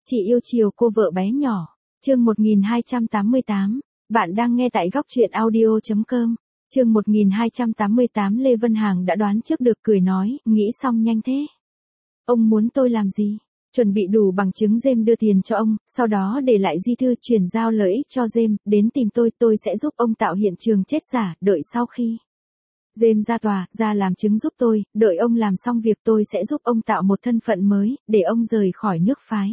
Chị yêu chiều cô vợ bé nhỏ. Chương 1288. Bạn đang nghe tại góc truyện audio.com. Chương 1288 Lê Vân Hằng đã đoán trước được cười nói, nghĩ xong nhanh thế. Ông muốn tôi làm gì? Chuẩn bị đủ bằng chứng James đưa tiền cho ông, sau đó để lại di thư chuyển giao lợi ích cho James, đến tìm tôi sẽ giúp ông tạo hiện trường chết giả, đợi sau khi James ra tòa, ra làm chứng giúp tôi, đợi ông làm xong việc tôi sẽ giúp ông tạo một thân phận mới, để ông rời khỏi nước phái.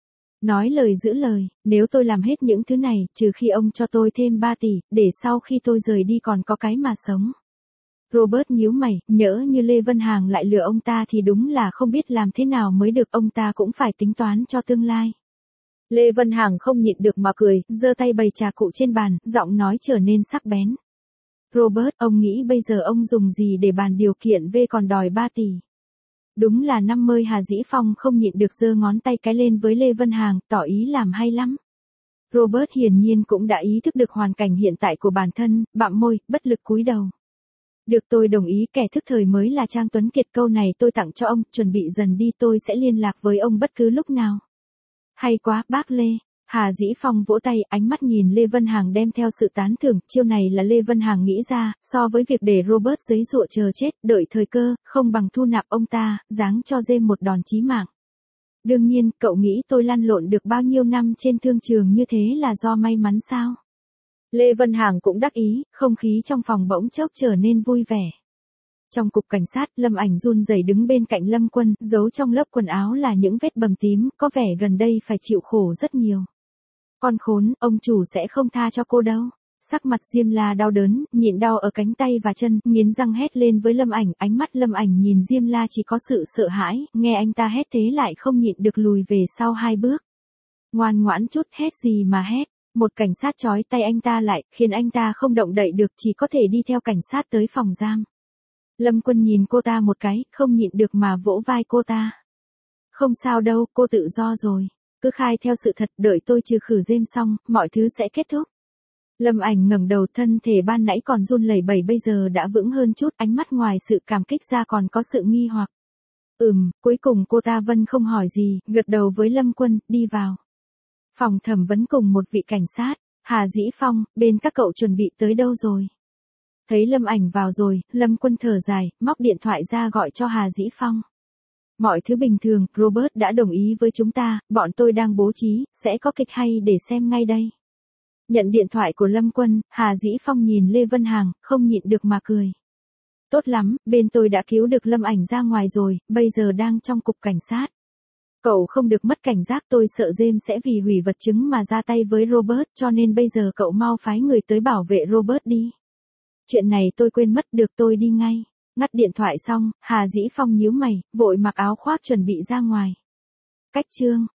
Nói lời giữ lời, nếu tôi làm hết những thứ này, trừ khi ông cho tôi thêm 3 tỷ, để sau khi tôi rời đi còn có cái mà sống. Robert nhíu mày, nhỡ như Lê Vân Hằng lại lừa ông ta thì đúng là không biết làm thế nào mới được, ông ta cũng phải tính toán cho tương lai. Lê Vân Hằng không nhịn được mà cười, giơ tay bày trà cụ trên bàn, giọng nói trở nên sắc bén. Robert, ông nghĩ bây giờ ông dùng gì để bàn điều kiện V còn đòi 3 tỷ? Đúng là 50. Hà Dĩ Phong không nhịn được giơ ngón tay cái lên với Lê Vân Hằng, tỏ ý làm hay lắm. Robert hiển nhiên cũng đã ý thức được hoàn cảnh hiện tại của bản thân, bặm môi, bất lực cúi đầu. Được, tôi đồng ý, kẻ thức thời mới là Trang Tuấn Kiệt, câu này tôi tặng cho ông, chuẩn bị dần đi, tôi sẽ liên lạc với ông bất cứ lúc nào. Hay quá, bác Lê. Hà Dĩ Phong vỗ tay, ánh mắt nhìn Lê Vân Hằng đem theo sự tán thưởng, chiêu này là Lê Vân Hằng nghĩ ra, so với việc để Robert giấy giụa chờ chết, đợi thời cơ, không bằng thu nạp ông ta, giáng cho James một đòn chí mạng. Đương nhiên, cậu nghĩ tôi lăn lộn được bao nhiêu năm trên thương trường như thế là do may mắn sao? Lê Vân Hằng cũng đắc ý, không khí trong phòng bỗng chốc trở nên vui vẻ. Trong cục cảnh sát, Lâm Ảnh run rẩy đứng bên cạnh Lâm Quân, giấu trong lớp quần áo là những vết bầm tím, có vẻ gần đây phải chịu khổ rất nhiều. Con khốn, ông chủ sẽ không tha cho cô đâu. Sắc mặt Diêm La đau đớn, nhịn đau ở cánh tay và chân, nghiến răng hét lên với Lâm Ảnh, ánh mắt Lâm Ảnh nhìn Diêm La chỉ có sự sợ hãi, nghe anh ta hét thế lại không nhịn được lùi về sau 2 bước. Ngoan ngoãn chút, hét gì mà hét. Một cảnh sát trói tay anh ta lại, khiến anh ta không động đậy được, chỉ có thể đi theo cảnh sát tới phòng giam. Lâm Quân nhìn cô ta một cái, không nhịn được mà vỗ vai cô ta. Không sao đâu, cô tự do rồi. Cứ khai theo sự thật, đợi tôi trừ khử James xong, mọi thứ sẽ kết thúc. Lâm Ảnh ngẩng đầu, thân thể ban nãy còn run lẩy bẩy bây giờ đã vững hơn chút, ánh mắt ngoài sự cảm kích ra còn có sự nghi hoặc. Cuối cùng cô ta Vân không hỏi gì, gật đầu với Lâm Quân, đi vào. Phòng thẩm vấn cùng một vị cảnh sát. Hà Dĩ Phong, bên các cậu chuẩn bị tới đâu rồi? Thấy Lâm Ảnh vào rồi, Lâm Quân thở dài, móc điện thoại ra gọi cho Hà Dĩ Phong. Mọi thứ bình thường, Robert đã đồng ý với chúng ta, bọn tôi đang bố trí, sẽ có kịch hay để xem ngay đây. Nhận điện thoại của Lâm Quân, Hà Dĩ Phong nhìn Lê Vân Hằng, không nhịn được mà cười. Tốt lắm, bên tôi đã cứu được Lâm Ảnh ra ngoài rồi, bây giờ đang trong cục cảnh sát. Cậu không được mất cảnh giác, tôi sợ James sẽ vì hủy vật chứng mà ra tay với Robert, cho nên bây giờ cậu mau phái người tới bảo vệ Robert đi. Chuyện này tôi quên mất, được, tôi đi ngay. Ngắt điện thoại xong, Hà Dĩ Phong nhíu mày, vội mặc áo khoác chuẩn bị ra ngoài. Cách chương